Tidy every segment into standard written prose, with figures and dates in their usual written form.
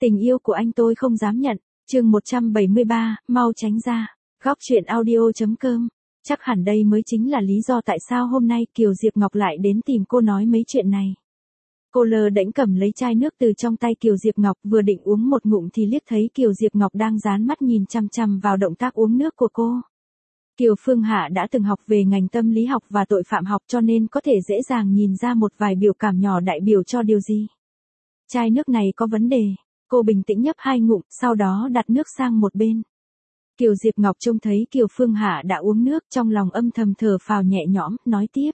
Tình yêu của anh tôi không dám nhận. Chương 173, mau tránh ra. Góc truyện audio.com. Chắc hẳn đây mới chính là lý do tại sao hôm nay Kiều Diệp Ngọc lại đến tìm cô nói mấy chuyện này. Cô lơ đễnh cầm lấy chai nước từ trong tay Kiều Diệp Ngọc, vừa định uống một ngụm thì liếc thấy Kiều Diệp Ngọc đang dán mắt nhìn chằm chằm vào động tác uống nước của cô. Kiều Phương Hạ đã từng học về ngành tâm lý học và tội phạm học, cho nên có thể dễ dàng nhìn ra một vài biểu cảm nhỏ đại biểu cho điều gì. Chai nước này có vấn đề. Cô bình tĩnh nhấp 2 ngụm, sau đó đặt nước sang một bên. Kiều Diệp Ngọc trông thấy Kiều Phương Hạ đã uống nước, trong lòng âm thầm thở phào nhẹ nhõm, nói tiếp.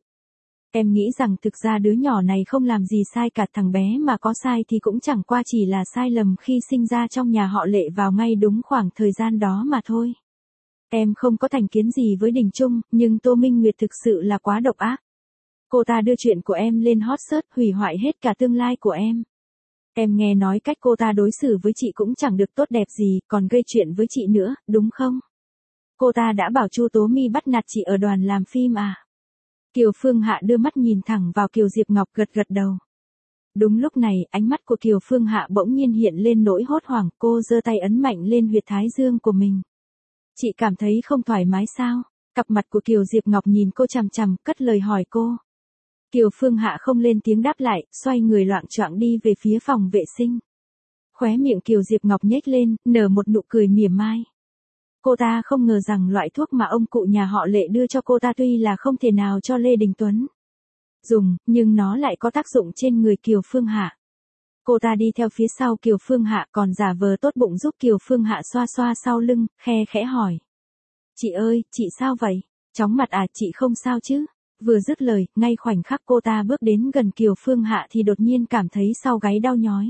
Em nghĩ rằng thực ra đứa nhỏ này không làm gì sai cả, thằng bé mà có sai thì cũng chẳng qua chỉ là sai lầm khi sinh ra trong nhà họ Lệ vào ngay đúng khoảng thời gian đó mà thôi. Em không có thành kiến gì với Đình Trung, nhưng Tô Minh Nguyệt thực sự là quá độc ác. Cô ta đưa chuyện của em lên hot search, hủy hoại hết cả tương lai của em. Em nghe nói cách cô ta đối xử với chị cũng chẳng được tốt đẹp gì, còn gây chuyện với chị nữa, đúng không? Cô ta đã bảo Chu Tố My bắt nạt chị ở đoàn làm phim à? Kiều Phương Hạ đưa mắt nhìn thẳng vào Kiều Diệp Ngọc, gật gật đầu. Đúng lúc này, ánh mắt của Kiều Phương Hạ bỗng nhiên hiện lên nỗi hốt hoảng, cô giơ tay ấn mạnh lên huyệt thái dương của mình. Chị cảm thấy không thoải mái sao? Cặp mặt của Kiều Diệp Ngọc nhìn cô chằm chằm, cất lời hỏi cô. Kiều Phương Hạ không lên tiếng đáp lại, xoay người loạng choạng đi về phía phòng vệ sinh. Khóe miệng Kiều Diệp Ngọc nhếch lên, nở một nụ cười mỉa mai. Cô ta không ngờ rằng loại thuốc mà ông cụ nhà họ Lệ đưa cho cô ta tuy là không thể nào cho Lê Đình Tuấn dùng, nhưng nó lại có tác dụng trên người Kiều Phương Hạ. Cô ta đi theo phía sau Kiều Phương Hạ, còn giả vờ tốt bụng giúp Kiều Phương Hạ xoa xoa sau lưng, khe khẽ hỏi. Chị ơi, chị sao vậy? Chóng mặt à, chị không sao chứ? Vừa dứt lời, ngay khoảnh khắc cô ta bước đến gần Kiều Phương Hạ thì đột nhiên cảm thấy sau gáy đau nhói.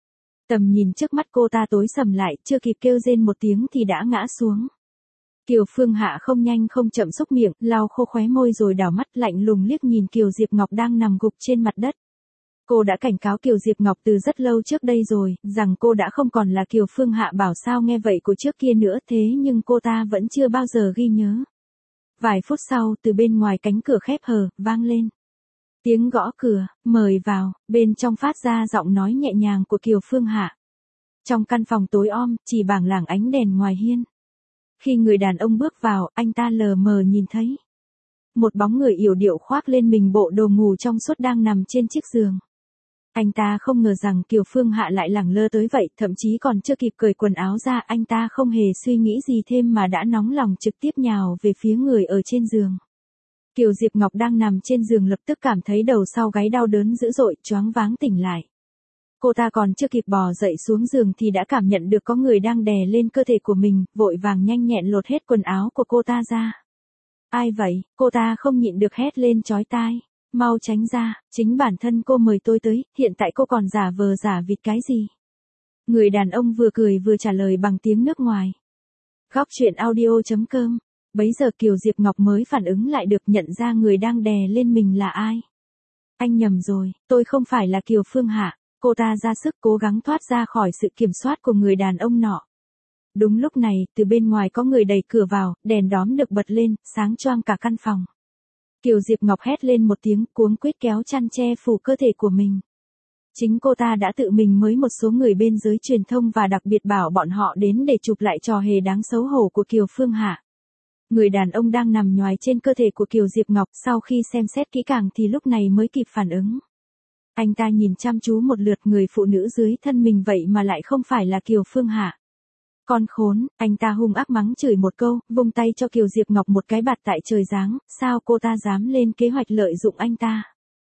Tầm nhìn trước mắt cô ta tối sầm lại, chưa kịp kêu rên một tiếng thì đã ngã xuống. Kiều Phương Hạ không nhanh không chậm xúc miệng, lau khô khóe môi rồi đảo mắt lạnh lùng liếc nhìn Kiều Diệp Ngọc đang nằm gục trên mặt đất. Cô đã cảnh cáo Kiều Diệp Ngọc từ rất lâu trước đây rồi, rằng cô đã không còn là Kiều Phương Hạ bảo sao nghe vậy của trước kia nữa, thế nhưng cô ta vẫn chưa bao giờ ghi nhớ. Vài phút sau, từ bên ngoài cánh cửa khép hờ, vang lên. Tiếng gõ cửa, mời vào, bên trong phát ra giọng nói nhẹ nhàng của Kiều Phương Hạ. Trong căn phòng tối om, chỉ bảng lảng ánh đèn ngoài hiên. Khi người đàn ông bước vào, anh ta lờ mờ nhìn thấy một bóng người yểu điệu khoác lên mình bộ đồ ngủ trong suốt đang nằm trên chiếc giường. Anh ta không ngờ rằng Kiều Phương Hạ lại lẳng lơ tới vậy, thậm chí còn chưa kịp cởi quần áo ra, anh ta không hề suy nghĩ gì thêm mà đã nóng lòng trực tiếp nhào về phía người ở trên giường. Kiều Diệp Ngọc đang nằm trên giường lập tức cảm thấy đầu sau gáy đau đớn dữ dội, choáng váng tỉnh lại. Cô ta còn chưa kịp bò dậy xuống giường thì đã cảm nhận được có người đang đè lên cơ thể của mình, vội vàng nhanh nhẹn lột hết quần áo của cô ta ra. Ai vậy? Cô ta không nhịn được hét lên chói tai. Mau tránh ra, chính bản thân cô mời tôi tới, hiện tại cô còn giả vờ giả vịt cái gì? Người đàn ông vừa cười vừa trả lời bằng tiếng nước ngoài. Góc truyện audio.com. Bấy giờ Kiều Diệp Ngọc mới phản ứng lại được, nhận ra người đang đè lên mình là ai. Anh nhầm rồi, tôi không phải là Kiều Phương Hạ. Cô ta ra sức cố gắng thoát ra khỏi sự kiểm soát của người đàn ông nọ. Đúng lúc này, từ bên ngoài có người đẩy cửa vào, đèn đóm được bật lên, sáng choang cả căn phòng. Kiều Diệp Ngọc hét lên một tiếng, cuống quýt kéo chăn che phủ cơ thể của mình. Chính cô ta đã tự mình mới một số người bên giới truyền thông và đặc biệt bảo bọn họ đến để chụp lại trò hề đáng xấu hổ của Kiều Phương Hạ. Người đàn ông đang nằm nhoài trên cơ thể của Kiều Diệp Ngọc, sau khi xem xét kỹ càng thì lúc này mới kịp phản ứng. Anh ta nhìn chăm chú một lượt người phụ nữ dưới thân mình vậy mà lại không phải là Kiều Phương Hạ. Con khốn, anh ta hung ác mắng chửi một câu, vung tay cho Kiều Diệp Ngọc một cái bạt tại trời giáng, sao cô ta dám lên kế hoạch lợi dụng anh ta.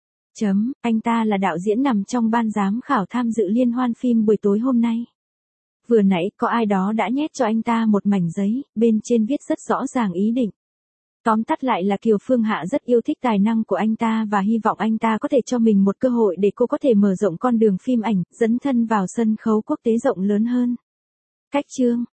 Anh ta là đạo diễn nằm trong ban giám khảo tham dự liên hoan phim buổi tối hôm nay. Vừa nãy có ai đó đã nhét cho anh ta một mảnh giấy, bên trên viết rất rõ ràng ý định. Tóm tắt lại là Kiều Phương Hạ rất yêu thích tài năng của anh ta và hy vọng anh ta có thể cho mình một cơ hội để cô có thể mở rộng con đường phim ảnh, dấn thân vào sân khấu quốc tế rộng lớn hơn. Cách chương